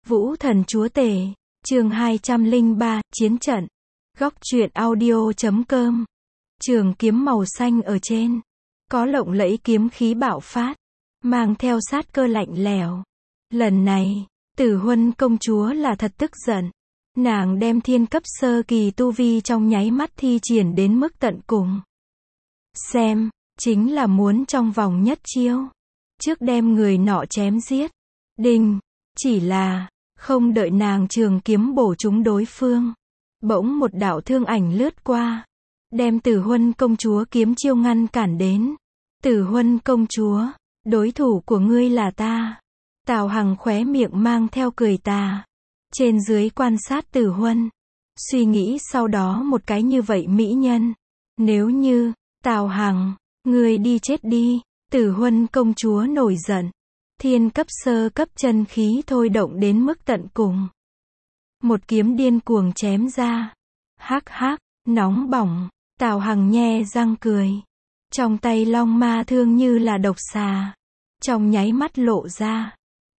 Vũ thần chúa tể, chương 203, chiến trận. Góc truyện audio.com. Trường kiếm màu xanh ở trên, có lộng lẫy kiếm khí bạo phát, mang theo sát cơ lạnh lẽo. Lần này, Tử Huân công chúa là thật tức giận. Nàng đem thiên cấp sơ kỳ tu vi trong nháy mắt thi triển đến mức tận cùng. Xem, chính là muốn trong vòng nhất chiêu, trước đem người nọ chém giết. Đinh, chỉ là, không đợi nàng trường kiếm bổ trúng đối phương, bỗng một đạo thương ảnh lướt qua, đem Tử Huân công chúa kiếm chiêu ngăn cản đến. Tử Huân công chúa, đối thủ của ngươi là ta. Tào Hằng khóe miệng mang theo cười tà, trên dưới quan sát Tử Huân, suy nghĩ sau đó một cái như vậy mỹ nhân, nếu như, Tào Hằng, ngươi đi chết đi. Tử Huân công chúa nổi giận, thiên cấp sơ cấp chân khí thôi động đến mức tận cùng. Một kiếm điên cuồng chém ra. Hắc hắc, nóng bỏng. Tào Hằng nhe răng cười. Trong tay long ma thương như là độc xà, trong nháy mắt lộ ra.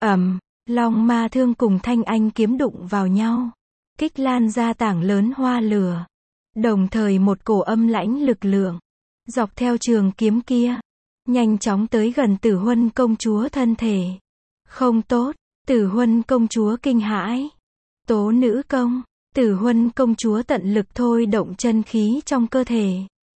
Long ma thương cùng thanh anh kiếm đụng vào nhau, kích lan ra tảng lớn hoa lửa. Đồng thời một cổ âm lãnh lực lượng, dọc theo trường kiếm kia, nhanh chóng tới gần Tử Huân công chúa thân thể. Không tốt, Tử Huân công chúa kinh hãi. Tố nữ công, Tử Huân công chúa tận lực thôi động chân khí trong cơ thể,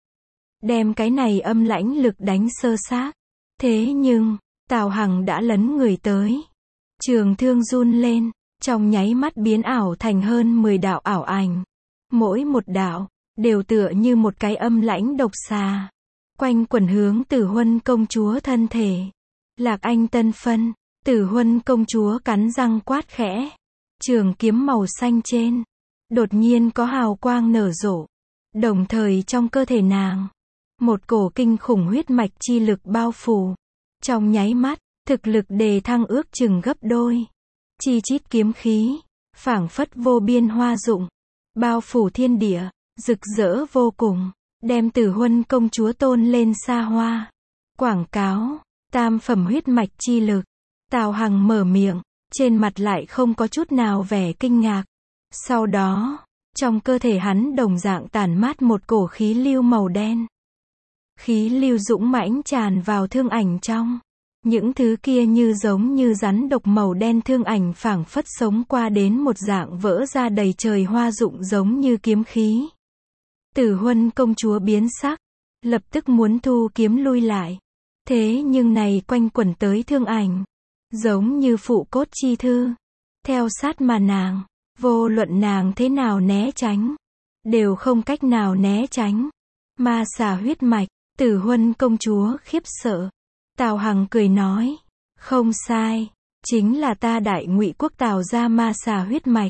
đem cái này âm lãnh lực đánh sơ xác. Thế nhưng, Tào Hằng đã lấn người tới. Trường thương run lên, trong nháy mắt biến ảo thành hơn 10 đạo ảo ảnh. Mỗi một đạo, đều tựa như một cái âm lãnh độc xà, quanh quẩn hướng Tử Huân công chúa thân thể. Lạc Anh tân phân, Tử Huân công chúa cắn răng quát khẽ. Trường kiếm màu xanh trên, đột nhiên có hào quang nở rộ. Đồng thời trong cơ thể nàng, một cổ kinh khủng huyết mạch chi lực bao phủ. Trong nháy mắt, thực lực đề thăng ước chừng gấp đôi. Chi chít kiếm khí, phảng phất vô biên hoa dụng, bao phủ thiên địa, rực rỡ vô cùng, đem Tử Huân công chúa tôn lên xa hoa. Quảng cáo, tam phẩm huyết mạch chi lực. Tào Hằng mở miệng, trên mặt lại không có chút nào vẻ kinh ngạc. Sau đó, trong cơ thể hắn đồng dạng tản mát một cổ khí lưu màu đen. Khí lưu dũng mãnh tràn vào thương ảnh trong. Những thứ kia như giống như rắn độc màu đen thương ảnh phảng phất sống qua đến một dạng vỡ ra đầy trời hoa dụng giống như kiếm khí. Tử Huân công chúa biến sắc, lập tức muốn thu kiếm lui lại. Thế nhưng này quanh quẩn tới thương ảnh, giống như phụ cốt chi thư, theo sát mà nàng, vô luận nàng thế nào né tránh, đều không cách nào né tránh. Ma xà huyết mạch. Tử Huân công chúa khiếp sợ. Tào Hằng cười nói, không sai, chính là ta Đại Ngụy quốc Tào gia ma xà huyết mạch.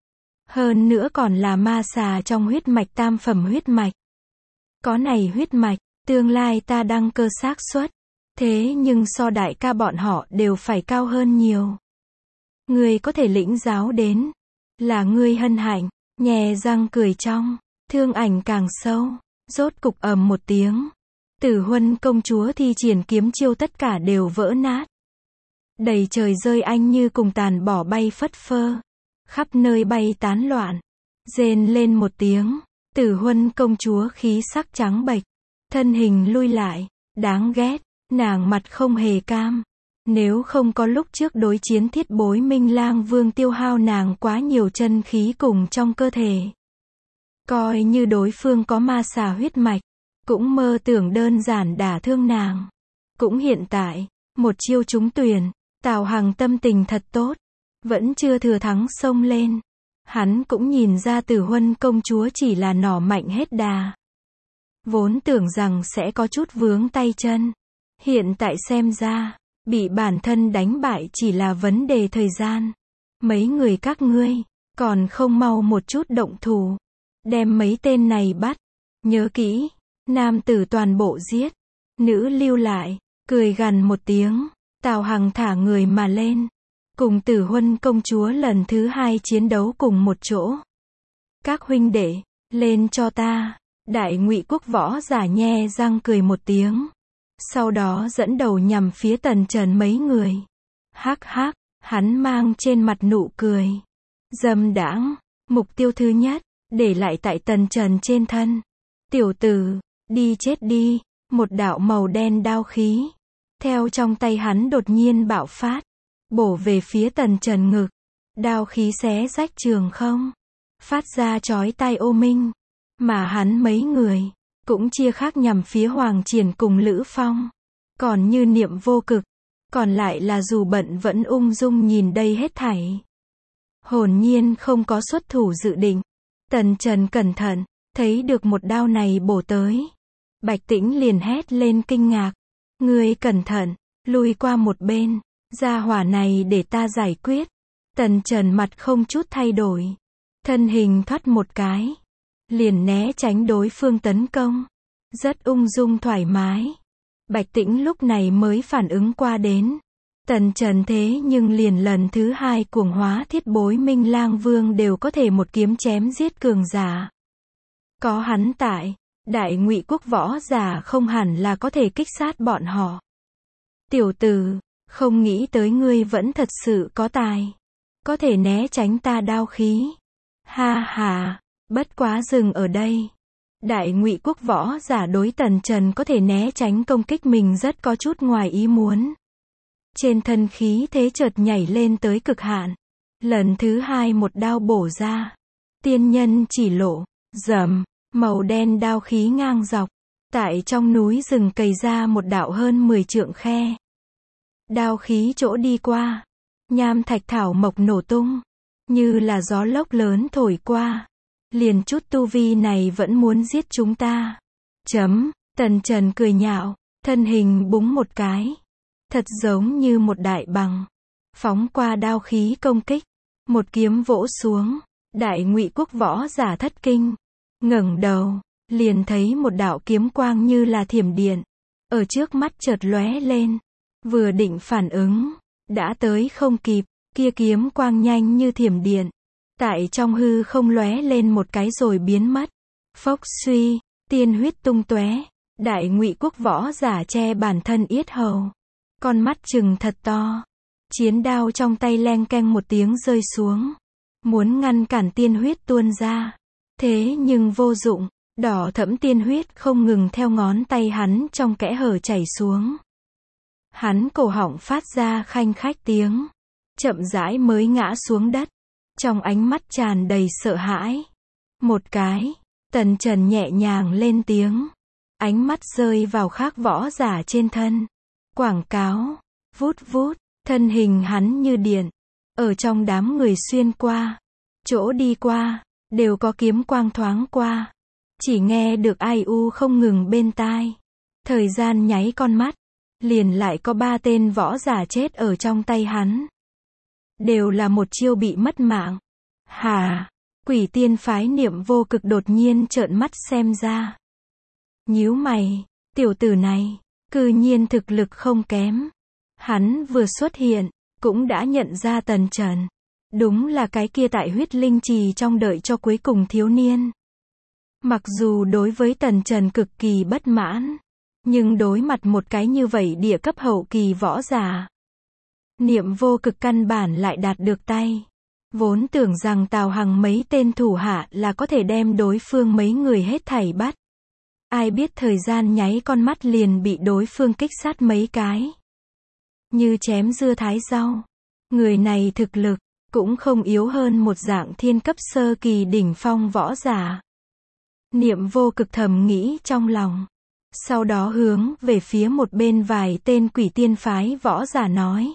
Hơn nữa còn là ma xà trong huyết mạch tam phẩm huyết mạch. Có này huyết mạch, tương lai ta đăng cơ xác suất, thế nhưng so đại ca bọn họ đều phải cao hơn nhiều. Ngươi có thể lĩnh giáo đến, là ngươi hân hạnh. Nhè răng cười trong, thương ảnh càng sâu, rốt cục một tiếng. Tử Huân công chúa thi triển kiếm chiêu tất cả đều vỡ nát. Đầy trời rơi anh như cùng tàn bỏ bay phất phơ, khắp nơi bay tán loạn. Rên lên một tiếng, Tử Huân công chúa khí sắc trắng bệch, thân hình lui lại. Đáng ghét, nàng mặt không hề cam. Nếu không có lúc trước đối chiến Thiết Bối Minh Lang Vương tiêu hao nàng quá nhiều chân khí cùng trong cơ thể, coi như đối phương có ma xà huyết mạch, cũng mơ tưởng đơn giản đả thương nàng. Cũng hiện tại, một chiêu trúng tuyển, Tào Hằng tâm tình thật tốt, vẫn chưa thừa thắng xông lên. Hắn cũng nhìn ra Tử Huân công chúa chỉ là nỏ mạnh hết đà. Vốn tưởng rằng sẽ có chút vướng tay chân, hiện tại xem ra, bị bản thân đánh bại chỉ là vấn đề thời gian. Mấy người các ngươi, còn không mau một chút động thủ, đem mấy tên này bắt. Nhớ kỹ, nam tử toàn bộ giết, nữ lưu lại. Cười gằn một tiếng, Tào Hằng thả người mà lên, cùng Tử Huân công chúa lần thứ hai chiến đấu cùng một chỗ. Các huynh đệ, lên cho ta. Đại Ngụy quốc võ giả nhe răng cười một tiếng, sau đó dẫn đầu nhằm phía Tần Trần mấy người. Hắc hắc, Hắn mang trên mặt nụ cười dâm đãng, mục tiêu thứ nhất, để lại tại Tần Trần trên thân. Tiểu tử, đi chết đi, một đạo màu đen đao khí. Theo trong tay hắn đột nhiên bạo phát, bổ về phía Tần Trần ngực. Đao khí xé rách trường không, phát ra chói tai ô minh. Mà hắn mấy người, cũng chia khác nhằm phía Hoàng Triển cùng Lữ Phong. Còn như Niệm Vô Cực, còn lại là dù bận vẫn ung dung nhìn đây hết thảy. Hồn nhiên không có xuất thủ dự định. Tần Trần cẩn thận, thấy được một đao này bổ tới. Bạch Tĩnh liền hét lên kinh ngạc. Ngươi cẩn thận, lùi qua một bên, gia hỏa này để ta giải quyết. Tần Trần mặt không chút thay đổi. Thân hình thoát một cái, liền né tránh đối phương tấn công. Rất ung dung thoải mái. Bạch Tĩnh lúc này mới phản ứng qua đến. Tần Trần thế nhưng liền lần thứ hai cuồng hóa Thiết Bối Minh Lang Vương đều có thể một kiếm chém giết cường giả. Có hắn tại, Đại Ngụy Quốc võ giả không hẳn là có thể kích sát bọn họ. Tiểu tử, không nghĩ tới ngươi vẫn thật sự có tài. Có thể né tránh ta đao khí. Ha ha, bất quá dừng ở đây. Đại Ngụy Quốc võ giả đối Tần Trần có thể né tránh công kích mình rất có chút ngoài ý muốn. Trên thân khí thế chợt nhảy lên tới cực hạn. Lần thứ hai một đao bổ ra. Tiên nhân chỉ lộ, rầm, màu đen đao khí ngang dọc. Tại trong núi rừng cày ra một đạo hơn 10 trượng khe. Đao khí chỗ đi qua. Nham thạch thảo mộc nổ tung. Như là gió lốc lớn thổi qua. Liền chút tu vi này vẫn muốn giết chúng ta. Tần Trần cười nhạo, thân hình búng một cái. Thật giống như một đại bằng. Phóng qua đao khí công kích. Một kiếm vỗ xuống. Đại Ngụy Quốc võ giả thất kinh. Ngẩng đầu, liền thấy một đạo kiếm quang như là thiểm điện. Ở trước mắt chợt lóe lên. Vừa định phản ứng, đã tới không kịp. Kia kiếm quang nhanh như thiểm điện. Tại trong hư không lóe lên một cái rồi biến mất. Phốc suy, tiên huyết tung tóe. Đại Ngụy Quốc võ giả che bản thân yết hầu. Con mắt trừng thật to. Chiến đao trong tay leng keng một tiếng rơi xuống. Muốn ngăn cản tiên huyết tuôn ra. Thế nhưng vô dụng. Đỏ thẫm tiên huyết không ngừng theo ngón tay hắn trong kẽ hở chảy xuống. Hắn cổ họng phát ra khanh khách tiếng. Chậm rãi mới ngã xuống đất. Trong ánh mắt tràn đầy sợ hãi. Một cái, Tần Trần nhẹ nhàng lên tiếng. Ánh mắt rơi vào khác võ giả trên thân. Quảng cáo, vút vút, thân hình hắn như điện. Ở trong đám người xuyên qua. Chỗ đi qua, đều có kiếm quang thoáng qua. Chỉ nghe được ai u không ngừng bên tai. Thời gian nháy con mắt. Liền lại có 3 tên võ giả chết ở trong tay hắn. Đều là một chiêu bị mất mạng. Hà, Quỷ Tiên phái Niệm Vô Cực đột nhiên trợn mắt xem ra. Nhíu mày, tiểu tử này, cư nhiên thực lực không kém. Hắn vừa xuất hiện, cũng đã nhận ra Tần Trần. Đúng là cái kia tại Huyết Linh Trì trong đợi cho cuối cùng thiếu niên. Mặc dù đối với Tần Trần cực kỳ bất mãn, nhưng đối mặt một cái như vậy địa cấp hậu kỳ võ giả, Niệm Vô Cực căn bản lại đạt được tay. Vốn tưởng rằng Tào Hằng mấy tên thủ hạ là có thể đem đối phương mấy người hết thảy bắt. Ai biết thời gian nháy con mắt liền bị đối phương kích sát mấy cái. Như chém dưa thái rau. Người này thực lực, cũng không yếu hơn một dạng thiên cấp sơ kỳ đỉnh phong võ giả. Niệm Vô Cực thầm nghĩ trong lòng. Sau đó hướng về phía một bên vài tên Quỷ Tiên phái võ giả nói.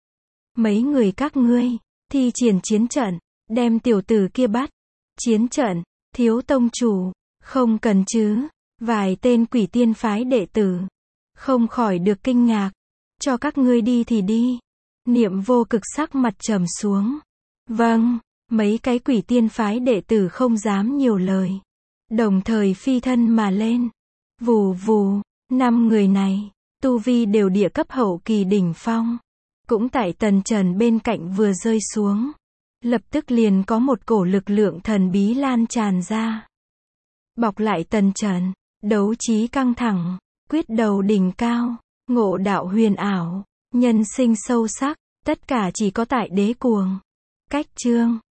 Mấy người các ngươi, thi triển chiến trận, đem tiểu tử kia bắt. Chiến trận, thiếu tông chủ, không cần chứ. Vài tên Quỷ Tiên phái đệ tử, không khỏi được kinh ngạc. Cho các ngươi đi thì đi. Niệm Vô Cực sắc mặt trầm xuống. Vâng, mấy cái Quỷ Tiên phái đệ tử không dám nhiều lời. Đồng thời phi thân mà lên. Vù vù, 5 người này, tu vi đều địa cấp hậu kỳ đỉnh phong. Cũng tại Tần Trần bên cạnh vừa rơi xuống. Lập tức liền có một cổ lực lượng thần bí lan tràn ra. Bọc lại Tần Trần, đấu trí căng thẳng, quyết đầu đỉnh cao, ngộ đạo huyền ảo, nhân sinh sâu sắc, Tất cả chỉ có tại đế cuồng. Cách chương